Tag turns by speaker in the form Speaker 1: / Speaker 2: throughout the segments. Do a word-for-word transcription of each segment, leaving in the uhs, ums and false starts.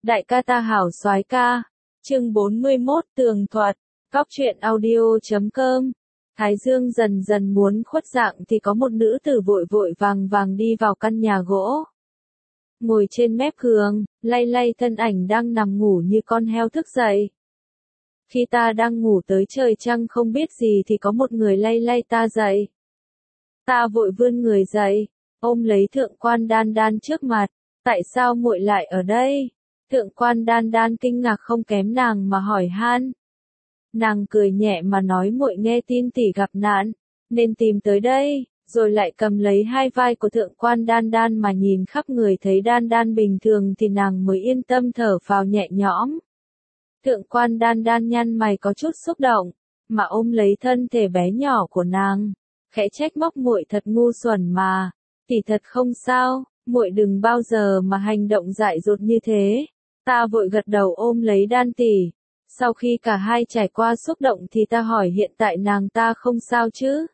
Speaker 1: Đại ca ta hảo soái ca. Chương bốn mươi mốt tường thuật. Góc truyện audio chấm com. Thái dương dần dần muốn khuất dạng thì có một nữ tử vội vội vàng vàng đi vào căn nhà gỗ. Ngồi trên mép giường, lay lay thân ảnh đang nằm ngủ như con heo thức dậy. Khi ta đang ngủ tới trời trăng không biết gì thì có một người lay lay ta dậy. Ta vội vươn người dậy, ôm lấy thượng quan đan đan trước mặt. Tại sao muội lại ở đây? Thượng quan đan đan kinh ngạc không kém nàng mà hỏi han. Nàng cười nhẹ mà nói muội nghe tin tỷ gặp nạn, nên tìm tới đây, rồi lại cầm lấy hai vai của thượng quan đan đan mà nhìn khắp người thấy đan đan bình thường thì nàng mới yên tâm thở phào nhẹ nhõm. Thượng quan đan đan nhăn mày có chút xúc động, mà ôm lấy thân thể bé nhỏ của nàng, khẽ trách móc muội thật ngu xuẩn mà, tỷ thật không sao, muội đừng bao giờ mà hành động dại dột như thế. Ta vội gật đầu ôm lấy đan tỷ. Sau khi cả hai trải qua xúc động thì ta hỏi hiện tại nàng ta không sao chứ?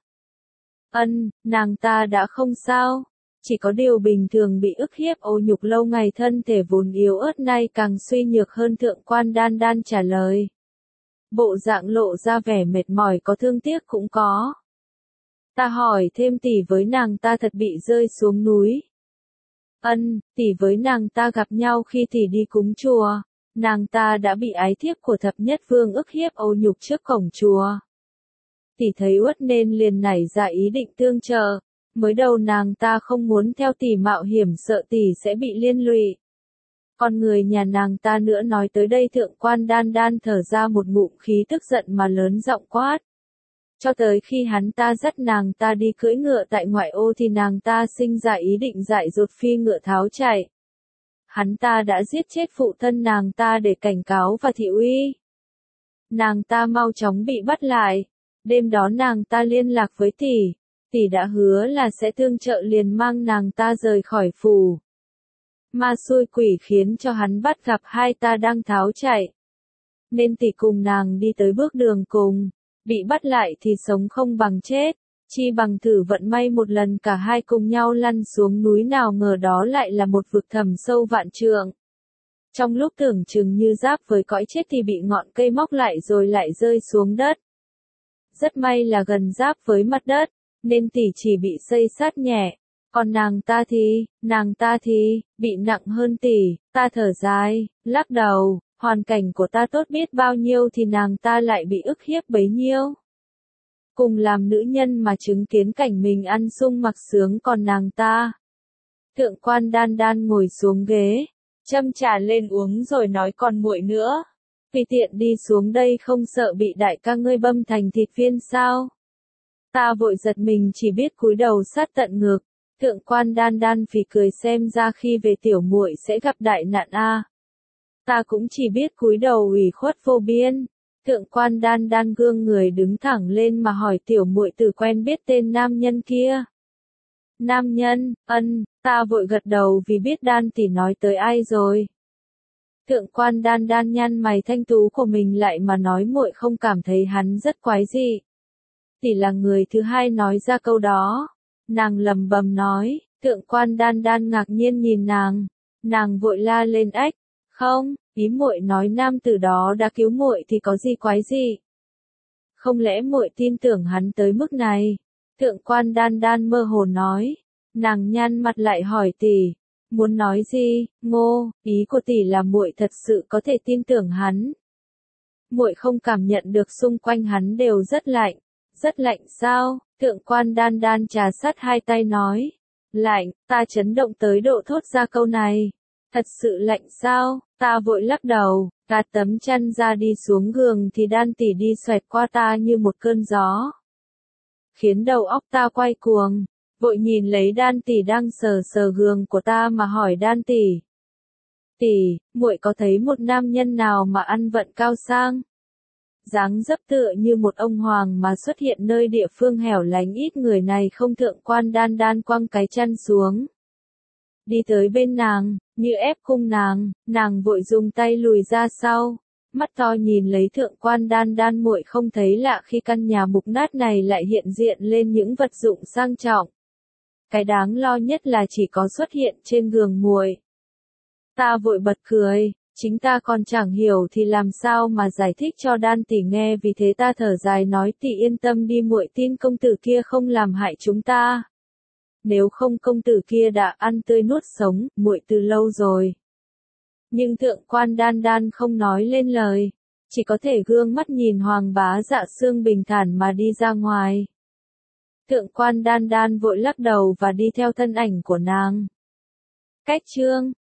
Speaker 1: Ân, nàng ta đã không sao. Chỉ có điều bình thường bị ức hiếp ô nhục lâu ngày thân thể vốn yếu ớt nay càng suy nhược hơn thượng quan đan đan trả lời. Bộ dạng lộ ra vẻ mệt mỏi có thương tiếc cũng có. Ta hỏi thêm tỷ với nàng ta thật bị rơi xuống núi. Ân, tỷ với nàng ta gặp nhau khi tỷ đi cúng chùa, nàng ta đã bị ái thiếp của thập nhất vương ức hiếp ô nhục trước cổng chùa. Tỷ thấy uất nên liền nảy ra ý định tương trợ, mới đầu nàng ta không muốn theo tỷ mạo hiểm sợ tỷ sẽ bị liên lụy. Con người nhà nàng ta nữa nói tới đây thượng quan đan đan thở ra một ngụm khí tức giận mà lớn giọng quát. Cho tới khi hắn ta dắt nàng ta đi cưỡi ngựa tại ngoại ô thì nàng ta sinh ra ý định dại dột phi ngựa tháo chạy. Hắn ta đã giết chết phụ thân nàng ta để cảnh cáo và thị uy. Nàng ta mau chóng bị bắt lại. Đêm đó nàng ta liên lạc với tỷ. Tỷ đã hứa là sẽ tương trợ liền mang nàng ta rời khỏi phủ. Ma xui quỷ khiến cho hắn bắt gặp hai ta đang tháo chạy. Nên tỷ cùng nàng đi tới bước đường cùng. Bị bắt lại thì sống không bằng chết, chi bằng thử vận may một lần cả hai cùng nhau lăn xuống núi nào ngờ đó lại là một vực thẳm sâu vạn trượng. Trong lúc tưởng chừng như giáp với cõi chết thì bị ngọn cây móc lại rồi lại rơi xuống đất. Rất may là gần giáp với mặt đất, nên tỷ chỉ bị xây sát nhẹ, còn nàng ta thì, nàng ta thì, bị nặng hơn tỷ, ta thở dài, lắc đầu. Hoàn cảnh của ta tốt biết bao nhiêu thì nàng ta lại bị ức hiếp bấy nhiêu. Cùng làm nữ nhân mà chứng kiến cảnh mình ăn sung mặc sướng còn nàng ta. Thượng quan đan đan ngồi xuống ghế, châm trà lên uống rồi nói còn muội nữa. Vì tiện đi xuống đây không sợ bị đại ca ngươi băm thành thịt viên sao? Ta vội giật mình chỉ biết cúi đầu sát tận ngực. Thượng quan đan đan phì cười xem ra khi về tiểu muội sẽ gặp đại nạn a. Ta cũng chỉ biết cúi đầu ủy khuất vô biên. Thượng quan đan đan gương người đứng thẳng lên mà hỏi tiểu muội từ quen biết tên nam nhân kia. Nam nhân, ân, ta vội gật đầu vì biết đan tỷ nói tới ai rồi. Thượng quan đan đan nhăn mày thanh tú của mình lại mà nói muội không cảm thấy hắn rất quái dị. Tỷ là người thứ hai nói ra câu đó. Nàng lầm bầm nói, thượng quan đan đan ngạc nhiên nhìn nàng. Nàng vội la lên ách. Không, ý muội nói nam tử đó đã cứu muội thì có gì quái gì? Không lẽ muội tin tưởng hắn tới mức này? Thượng quan đan đan mơ hồ nói. Nàng nhăn mặt lại hỏi tỷ, muốn nói gì? Ngô, ý của tỷ là muội thật sự có thể tin tưởng hắn. Muội không cảm nhận được xung quanh hắn đều rất lạnh. Rất lạnh sao? Thượng quan đan đan trà sát hai tay nói. Lạnh, ta chấn động tới độ thốt ra câu này. Thật sự lạnh sao? Ta vội lắc đầu, gạt tấm chăn ra đi xuống giường thì đan tỷ đi xoẹt qua ta như một cơn gió. Khiến đầu óc ta quay cuồng, vội nhìn lấy đan tỷ đang sờ sờ giường của ta mà hỏi đan tỷ. Tỷ, muội có thấy một nam nhân nào mà ăn vận cao sang? Dáng dấp tựa như một ông hoàng mà xuất hiện nơi địa phương hẻo lánh ít người này không. Thượng quan đan đan quăng cái chăn xuống. Đi tới bên nàng, như ép cung nàng, nàng vội dùng tay lùi ra sau, mắt to nhìn lấy thượng quan đan đan muội không thấy lạ khi căn nhà mục nát này lại hiện diện lên những vật dụng sang trọng. Cái đáng lo nhất là chỉ có xuất hiện trên giường muội. Ta vội bật cười, Chính ta còn chẳng hiểu thì làm sao mà giải thích cho Đan tỷ nghe, vì thế ta thở dài nói tỷ yên tâm đi muội tin công tử kia không làm hại chúng ta. Nếu không công tử kia đã ăn tươi nuốt sống, muội từ lâu rồi. Nhưng thượng quan Đan Đan không nói lên lời, chỉ có thể gương mắt nhìn Hoàng bá Dạ Sương bình thản mà đi ra ngoài. Thượng quan Đan Đan vội lắc đầu và đi theo thân ảnh của nàng. Cách chương